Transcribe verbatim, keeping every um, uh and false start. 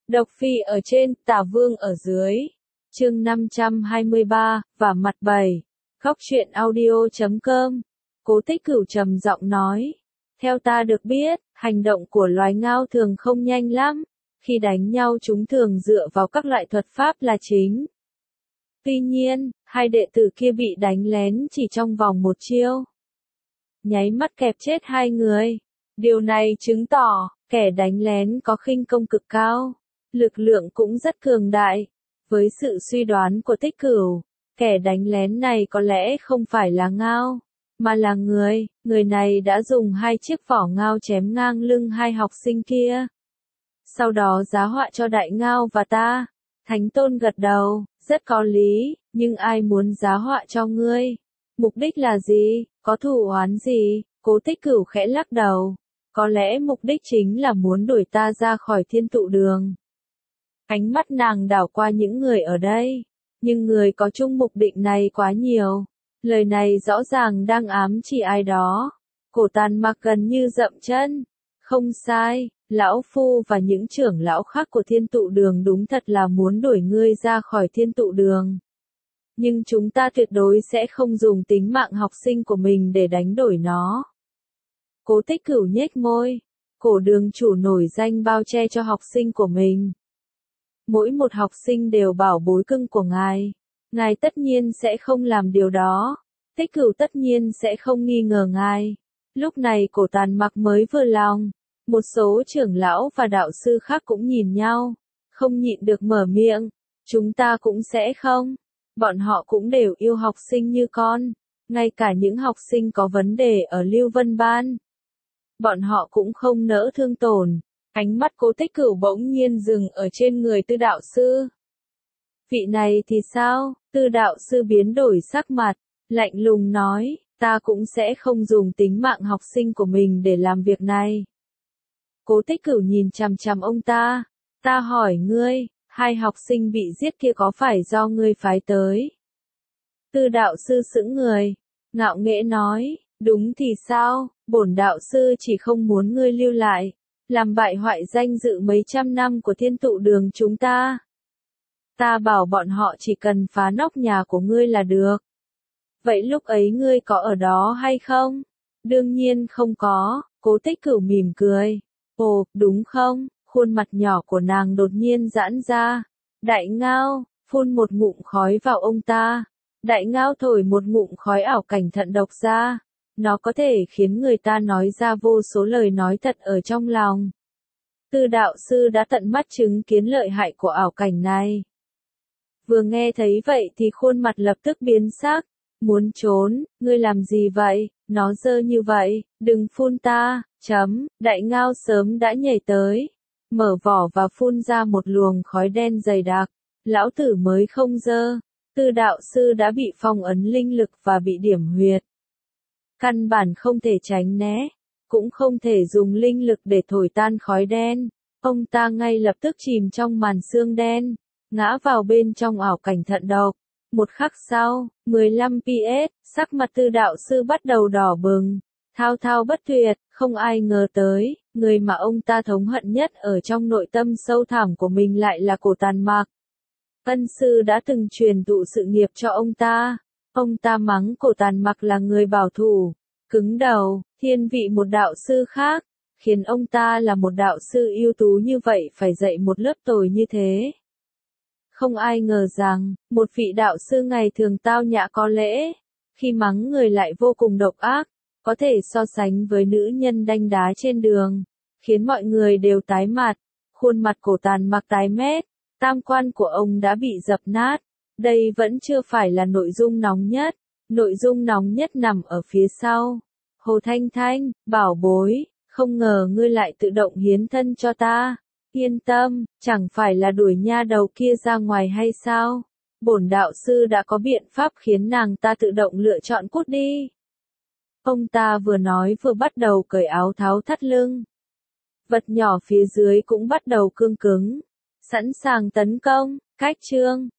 Độc Phi ở trên, Tả Vương ở dưới. Chương năm trăm hai mươi ba, và mặt bảy. Góc truyện audio chấm com. Cố Tích Cửu trầm giọng nói. Theo ta được biết, hành động của loài ngao thường không nhanh lắm. Khi đánh nhau chúng thường dựa vào các loại thuật pháp là chính. Tuy nhiên, hai đệ tử kia bị đánh lén chỉ trong vòng một chiêu. Nháy mắt kẹp chết hai người. Điều này chứng tỏ, kẻ đánh lén có khinh công cực cao. Lực lượng cũng rất cường đại. Với sự suy đoán của Tích Cửu, kẻ đánh lén này có lẽ không phải là ngao, mà là người. Người này đã dùng hai chiếc vỏ ngao chém ngang lưng hai học sinh kia. Sau đó giá họa cho đại ngao và ta. Thánh Tôn gật đầu, rất có lý, nhưng ai muốn giá họa cho ngươi? Mục đích là gì? Có thù oán gì? Cố Tích Cửu khẽ lắc đầu. Có lẽ mục đích chính là muốn đuổi ta ra khỏi thiên tụ đường. Ánh mắt nàng đảo qua những người ở đây. Nhưng người có chung mục đích này quá nhiều. Lời này rõ ràng đang ám chỉ ai đó. Cổ Tàn Mặc gần như dậm chân. Không sai, lão phu và những trưởng lão khác của thiên tụ đường đúng thật là muốn đuổi ngươi ra khỏi thiên tụ đường. Nhưng chúng ta tuyệt đối sẽ không dùng tính mạng học sinh của mình để đánh đổi nó. Cố Tích Cửu nhếch môi. Cổ đường chủ nổi danh bao che cho học sinh của mình. Mỗi một học sinh đều bảo bối cưng của ngài. Ngài tất nhiên sẽ không làm điều đó. Tích Cửu tất nhiên sẽ không nghi ngờ ngài. Lúc này Cổ Tàn Mặc mới vừa lòng. Một số trưởng lão và đạo sư khác cũng nhìn nhau. Không nhịn được mở miệng. Chúng ta cũng sẽ không. Bọn họ cũng đều yêu học sinh như con. Ngay cả những học sinh có vấn đề ở Lưu Vân Ban. Bọn họ cũng không nỡ thương tổn. Ánh mắt Cố Tích Cửu bỗng nhiên dừng ở trên người Tư đạo sư. Vị này thì sao? Tư đạo sư biến đổi sắc mặt, lạnh lùng nói, ta cũng sẽ không dùng tính mạng học sinh của mình để làm việc này. Cố Tích Cửu nhìn chằm chằm ông ta, ta hỏi ngươi, hai học sinh bị giết kia có phải do ngươi phái tới? Tư đạo sư sững người, ngạo nghễ nói, đúng thì sao, bổn đạo sư chỉ không muốn ngươi lưu lại, làm bại hoại danh dự mấy trăm năm của thiên tụ đường chúng ta. Ta bảo bọn họ chỉ cần phá nóc nhà của ngươi là được. Vậy lúc ấy ngươi có ở đó hay không? Đương nhiên không có, Cố Tích Cửu mỉm cười. Ồ, đúng không? Khuôn mặt nhỏ của nàng đột nhiên giãn ra. Đại ngao, phun một ngụm khói vào ông ta. Đại ngao thổi một ngụm khói ảo cảnh thận độc ra. Nó có thể khiến người ta nói ra vô số lời nói thật ở trong lòng. Tư đạo sư đã tận mắt chứng kiến lợi hại của ảo cảnh này. Vừa nghe thấy vậy thì khuôn mặt lập tức biến sắc. Muốn trốn, ngươi làm gì vậy, nó dơ như vậy, đừng phun ta, chấm, đại ngao sớm đã nhảy tới. Mở vỏ và phun ra một luồng khói đen dày đặc, lão tử mới không dơ. Tư đạo sư đã bị phong ấn linh lực và bị điểm huyệt. Căn bản không thể tránh né, cũng không thể dùng linh lực để thổi tan khói đen. Ông ta ngay lập tức chìm trong màn sương đen, ngã vào bên trong ảo cảnh thận độc. Một khắc sau, mười lăm pi ét, sắc mặt Tư đạo sư bắt đầu đỏ bừng, thao thao bất tuyệt, không ai ngờ tới, người mà ông ta thống hận nhất ở trong nội tâm sâu thẳm của mình lại là Cổ Tàn Mặc. Ân sư đã từng truyền thụ sự nghiệp cho ông ta. Ông ta mắng Cổ Tàn Mặc là người bảo thủ, cứng đầu, thiên vị một đạo sư khác, khiến ông ta là một đạo sư ưu tú như vậy phải dạy một lớp tồi như thế. Không ai ngờ rằng, một vị đạo sư ngày thường tao nhã có lễ, khi mắng người lại vô cùng độc ác, có thể so sánh với nữ nhân đanh đá trên đường, khiến mọi người đều tái mặt. Khuôn mặt Cổ Tàn Mặc tái mét, tam quan của ông đã bị dập nát. Đây vẫn chưa phải là nội dung nóng nhất, nội dung nóng nhất nằm ở phía sau. Hồ Thanh Thanh, bảo bối, không ngờ ngươi lại tự động hiến thân cho ta. Yên tâm, chẳng phải là đuổi nha đầu kia ra ngoài hay sao? Bổn đạo sư đã có biện pháp khiến nàng ta tự động lựa chọn cút đi. Ông ta vừa nói vừa bắt đầu cởi áo tháo thắt lưng. Vật nhỏ phía dưới cũng bắt đầu cương cứng, sẵn sàng tấn công. Cách chương